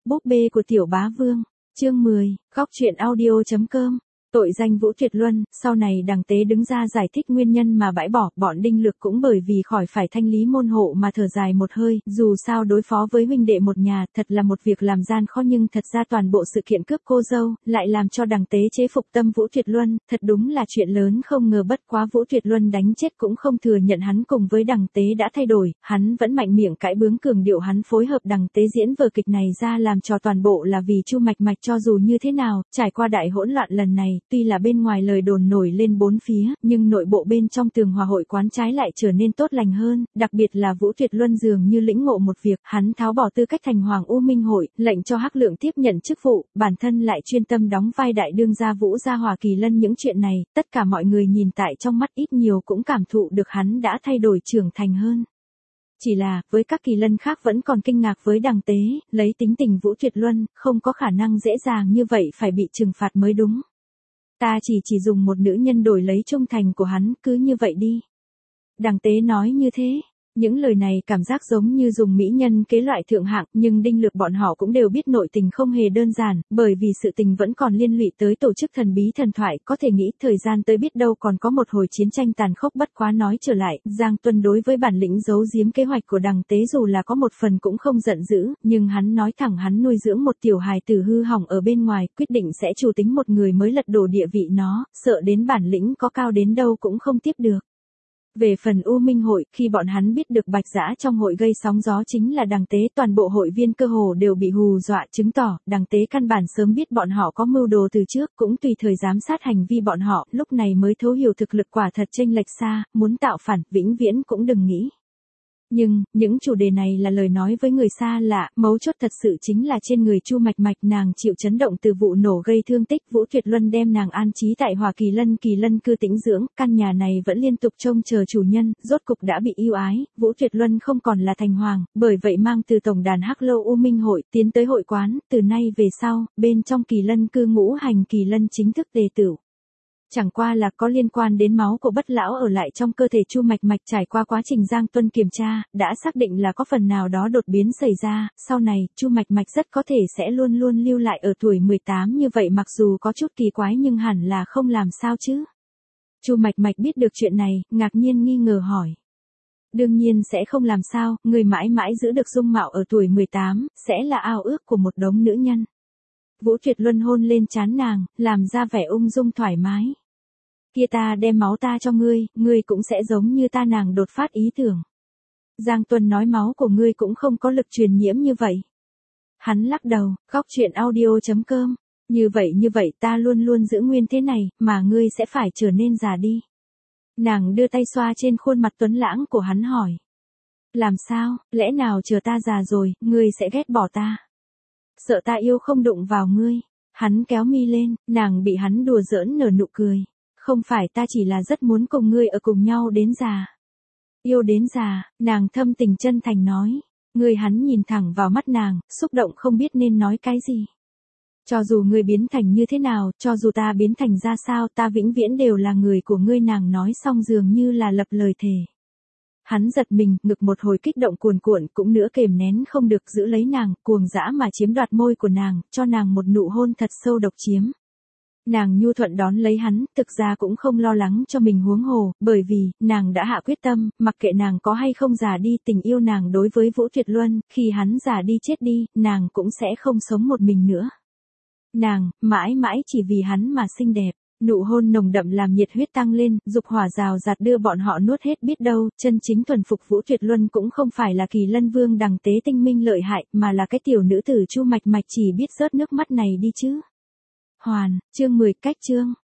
Búp bê của Tiểu Bá Vương, chương 10, góc truyện audio.com. Tội danh Vũ Tuyệt Luân, sau này Đằng Tế đứng ra giải thích nguyên nhân mà bãi bỏ, bọn Đinh Lược cũng bởi vì khỏi phải thanh lý môn hộ mà thở dài một hơi, dù sao đối phó với huynh đệ một nhà, thật là một việc làm gian khó, nhưng thật ra toàn bộ sự kiện cướp cô dâu, lại làm cho Đằng Tế chế phục tâm Vũ Tuyệt Luân, thật đúng là chuyện lớn không ngờ. Bất quá Vũ Tuyệt Luân đánh chết cũng không thừa nhận hắn cùng với Đằng Tế đã thay đổi, hắn vẫn mạnh miệng cãi bướng cường điệu hắn phối hợp Đằng Tế diễn vở kịch này ra làm trò toàn bộ là vì Chu Mạch Mạch. Cho dù như thế nào, trải qua đại hỗn loạn lần này, tuy là bên ngoài lời đồn nổi lên bốn phía, nhưng nội bộ bên trong Tường Hòa hội quán trái lại trở nên tốt lành hơn, đặc biệt là Vũ Tuyệt Luân dường như lĩnh ngộ một việc, hắn tháo bỏ tư cách thành Hoàng U Minh hội, lệnh cho Hắc Lượng tiếp nhận chức vụ, bản thân lại chuyên tâm đóng vai đại đương gia Vũ gia Hòa Kỳ Lân. Những chuyện này, tất cả mọi người nhìn tại trong mắt ít nhiều cũng cảm thụ được hắn đã thay đổi trưởng thành hơn. Chỉ là, với các Kỳ Lân khác vẫn còn kinh ngạc với Đằng Tế, lấy tính tình Vũ Tuyệt Luân, không có khả năng dễ dàng như vậy phải bị trừng phạt mới đúng. Ta chỉ dùng một nữ nhân đổi lấy trung thành của hắn, cứ như vậy đi. Đằng Tế nói như thế. Những lời này cảm giác giống như dùng mỹ nhân kế loại thượng hạng, nhưng Đinh Lược bọn họ cũng đều biết nội tình không hề đơn giản, bởi vì sự tình vẫn còn liên lụy tới tổ chức thần bí thần thoại, có thể nghĩ thời gian tới biết đâu còn có một hồi chiến tranh tàn khốc. Bất quá nói trở lại, Giang Tuân đối với bản lĩnh giấu giếm kế hoạch của Đằng Tế dù là có một phần cũng không giận dữ, nhưng hắn nói thẳng hắn nuôi dưỡng một tiểu hài tử hư hỏng ở bên ngoài, quyết định sẽ chủ tính một người mới lật đổ địa vị nó, sợ đến bản lĩnh có cao đến đâu cũng không tiếp được. Về phần U Minh hội, khi bọn hắn biết được Bạch Dã trong hội gây sóng gió chính là Đằng Tế, toàn bộ hội viên cơ hồ đều bị hù dọa, chứng tỏ Đằng Tế căn bản sớm biết bọn họ có mưu đồ từ trước, cũng tùy thời giám sát hành vi bọn họ, lúc này mới thấu hiểu thực lực quả thật chênh lệch xa, muốn tạo phản, vĩnh viễn cũng đừng nghĩ. Nhưng, những chủ đề này là lời nói với người xa lạ, mấu chốt thật sự chính là trên người Chu Mạch Mạch. Nàng chịu chấn động từ vụ nổ gây thương tích, Vũ Tuyệt Luân đem nàng an trí tại Hòa Kỳ Lân cư tĩnh dưỡng, căn nhà này vẫn liên tục trông chờ chủ nhân, rốt cục đã bị yêu ái, Vũ Tuyệt Luân không còn là thành hoàng, bởi vậy mang từ tổng đàn Hắc Lâu U Minh hội, tiến tới hội quán, từ nay về sau, bên trong Kỳ Lân cư ngũ hành Kỳ Lân chính thức đề tử. Chẳng qua là có liên quan đến máu của Bất lão ở lại trong cơ thể Chu Mạch Mạch, trải qua quá trình Giang Tuân kiểm tra, đã xác định là có phần nào đó đột biến xảy ra, sau này, Chu Mạch Mạch rất có thể sẽ luôn luôn lưu lại ở tuổi 18 như vậy, mặc dù có chút kỳ quái nhưng hẳn là không làm sao chứ. Chu Mạch Mạch biết được chuyện này, ngạc nhiên nghi ngờ hỏi. Đương nhiên sẽ không làm sao, người mãi mãi giữ được dung mạo ở tuổi 18, sẽ là ao ước của một đống nữ nhân. Vũ Tuyệt Luân hôn lên trán nàng, làm ra vẻ ung dung thoải mái. Kia ta đem máu ta cho ngươi, ngươi cũng sẽ giống như ta. Nàng đột phát ý tưởng. Giang Tuân nói máu của ngươi cũng không có lực truyền nhiễm như vậy. Hắn lắc đầu, góc truyện audio.com. Như vậy ta luôn luôn giữ nguyên thế này, mà ngươi sẽ phải trở nên già đi. Nàng đưa tay xoa trên khuôn mặt tuấn lãng của hắn hỏi. Làm sao, lẽ nào chờ ta già rồi, ngươi sẽ ghét bỏ ta? Sợ ta yêu không đụng vào ngươi. Hắn kéo mi lên, nàng bị hắn đùa giỡn nở nụ cười. Không phải, ta chỉ là rất muốn cùng ngươi ở cùng nhau đến già. Yêu đến già, nàng thâm tình chân thành nói. Ngươi. Hắn nhìn thẳng vào mắt nàng, xúc động không biết nên nói cái gì. Cho dù ngươi biến thành như thế nào, cho dù ta biến thành ra sao, ta vĩnh viễn đều là người của ngươi. Nàng nói xong dường như là lập lời thề. Hắn giật mình, ngực một hồi kích động cuồn cuộn, cũng nữa kềm nén không được, giữ lấy nàng, cuồng dã mà chiếm đoạt môi của nàng, cho nàng một nụ hôn thật sâu độc chiếm. Nàng nhu thuận đón lấy hắn, thực ra cũng không lo lắng cho mình huống hồ, bởi vì, nàng đã hạ quyết tâm, mặc kệ nàng có hay không già đi, tình yêu nàng đối với Vũ Tuyệt Luân, khi hắn già đi chết đi, nàng cũng sẽ không sống một mình nữa. Nàng, mãi mãi chỉ vì hắn mà xinh đẹp. Nụ hôn nồng đậm làm nhiệt huyết tăng lên, dục hỏa rào rạt đưa bọn họ nuốt hết. Biết đâu, chân chính thuần phục Vũ Tuyệt Luân cũng không phải là Kỳ Lân Vương Đằng Tế tinh minh lợi hại, mà là cái tiểu nữ tử Chu Mạch Mạch chỉ biết rớt nước mắt này đi chứ. Hoàn, chương 10, cách chương.